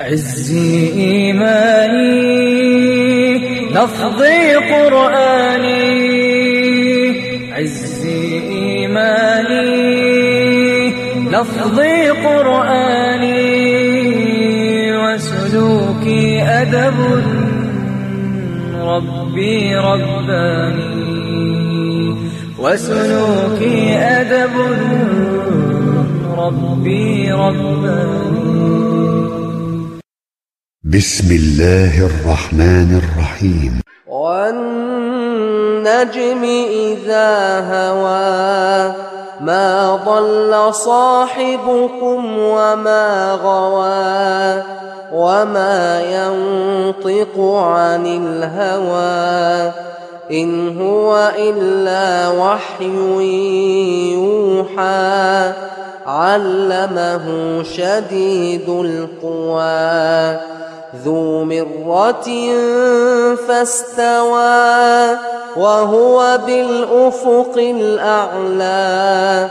عزي إيماني لفظي قرآني، عزي إيماني لفظي قرآني، وسلوكي أدب ربي رباني، وسلوكي أدب ربي رباني. بسم الله الرحمن الرحيم. والنجم إذا هوى ما ضل صاحبكم وما غوى، وما ينطق عن الهوى إن هو إلا وحي يوحى، علمه شديد القوى ذو مرة فاستوى، وهو بالأفق الأعلى،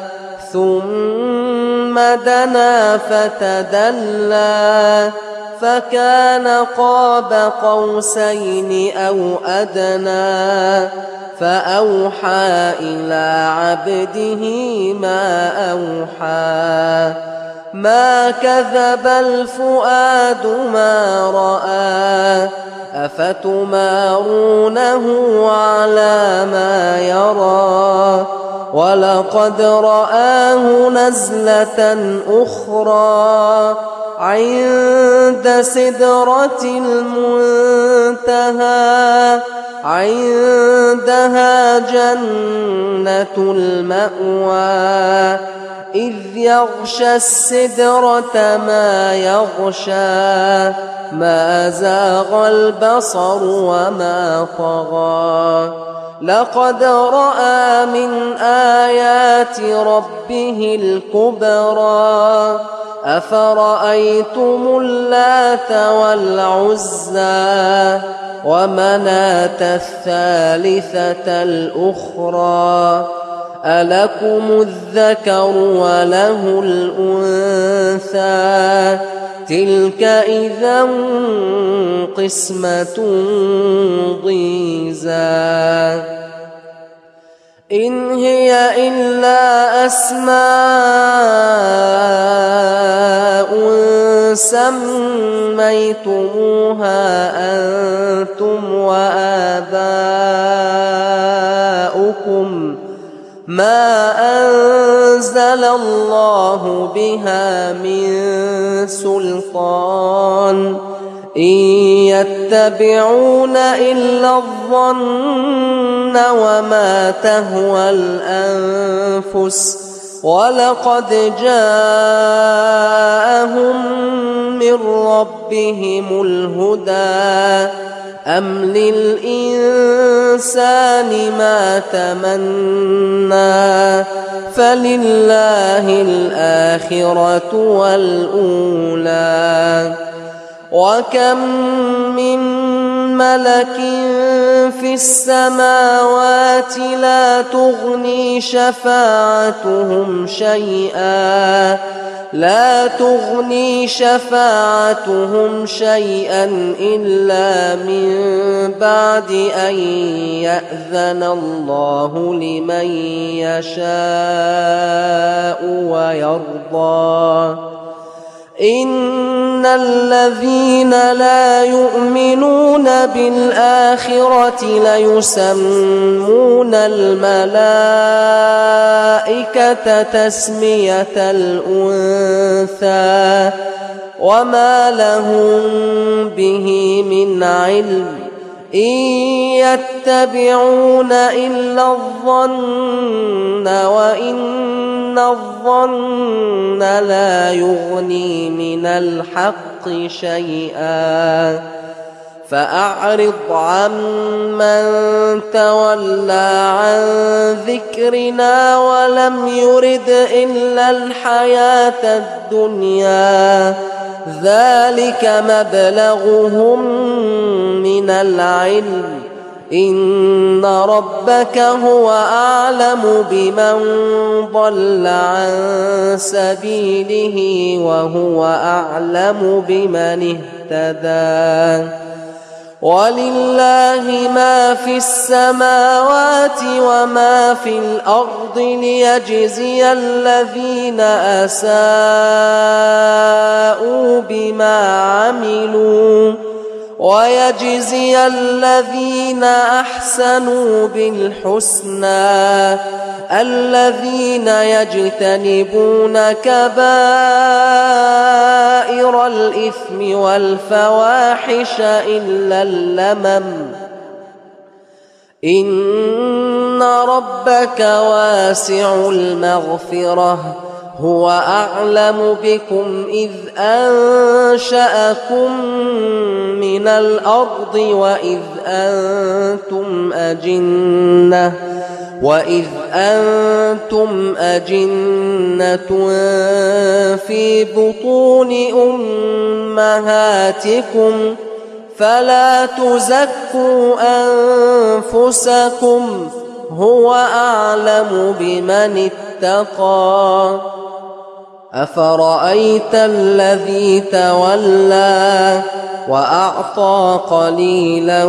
ثم دنا فتدلى، فكان قاب قوسين أو أدنى، فأوحى إلى عبده ما أوحى، ما كذب الفؤاد ما رأى، أفتمارونه على ما يرى، ولقد رآه نزلة أخرى عند سدرة المنتهى، عندها جنة المأوى، إذ يغشى السدرة ما يغشى، ما زاغ البصر وما طغى، لقد رأى من آيات ربه الكبرى، أفرأيتم اللات والعزى ومناة الثالثة الأخرى، ألكم الذكر وله الأنثى، تلك إذا قسمة ضيزى، إن هي إلا أسماء سميتموها أنتم وآباؤكم ما أنزل الله بها من سلطان، إن يتبعون إلا الظن وما تهوى الأنفس، ولقد جاءهم من ربهم الهدى، أم للإنسان ما تمنى، فلله الآخرة والأولى، وكم من ملك في السماوات لا تغني شفاعتهم شيئا، لا تغني شفاعتهم شيئا إلا من بعد أن يأذن الله لمن يشاء ويرضى، إن الذين لا يؤمنون بالآخرة ليسمون الملائكة تسمية الأنثى، وما لهم به من علم، إن يتبعون إلا الظن، وإن الظن لا يغني من الحق شيئا، فأعرض عمن تولى عن ذكرنا ولم يرد إلا الحياة الدنيا، ذلك مبلغهم من العلم، إن ربك هو أعلم بمن ضل عن سبيله وهو أعلم بمن اهتدى ولله ما في السماوات وما في الأرض ليجزي الذين أساءوا بما عملوا ويجزي الذين أحسنوا بالحسنى الذين يجتنبون كبائر الإثم والفواحش إلا اللمم إن ربك واسع المغفرة هو أعلم بكم إذ أنشأكم من الأرض وإذ أنتم أجنة في بطون أمهاتكم فلا تزكوا أنفسكم هو أعلم بمن اتقى أفرأيت الذي تولى وأعطى قليلا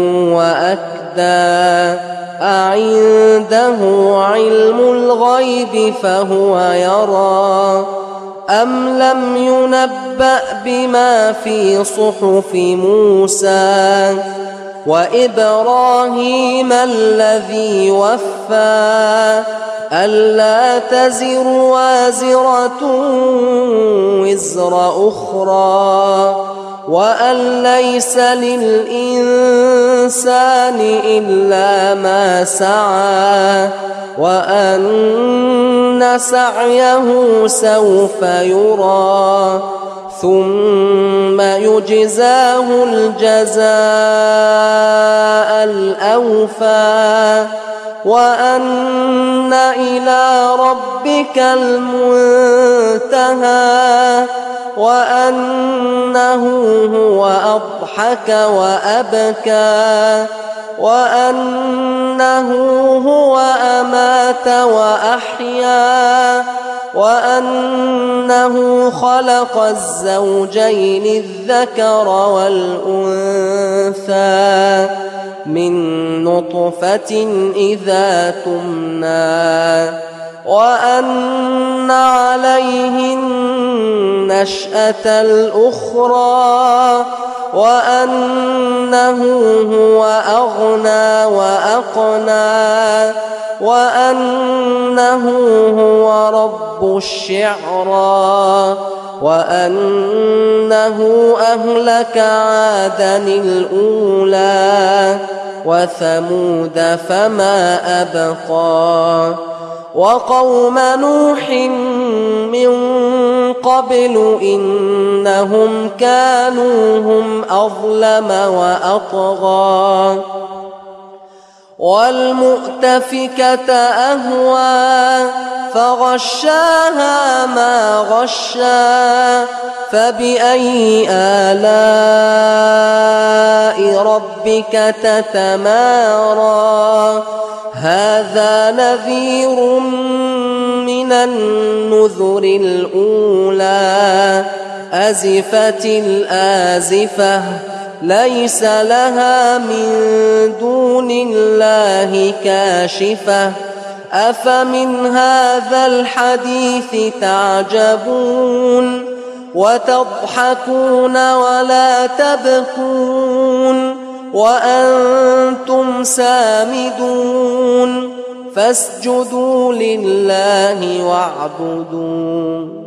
وأكدى أعنده علم الغيب فهو يرى أم لم ينبأ بما في صحف موسى وإبراهيم الذي وفى ألا تزر وازرة وزر أخرى وأن ليس للإنسان إلا ما سعى وأن سعيه سوف يرى ثم يجزاه الجزاء الأوفى وأن إلى ربك المنتهى وأنه هو أضحك وأبكى وأنه هو أمات وأحيا وأنه خلق الزوجين الذكر والأنثى من نطفة إذا تمنى وأن عليه النشأة الأخرى وأنه هو أغنى وأقنى وأنه هو رب الشعرى وأنه أهلك عادا الأولى وثمود فما أبقى وقوم نوح من قبل إنهم كانوا هم أظلم وأطغى والمؤتفكة أهوى فغشاها ما غشا فبأي آلاء ربك تتمارى هذا نذير من النذر الأولى أزفت الآزفة ليس لها من دون الله كاشفة أفمن هذا الحديث تعجبون وتضحكون ولا تبكون وأنتم سامدون فاسجدوا لله واعبدوا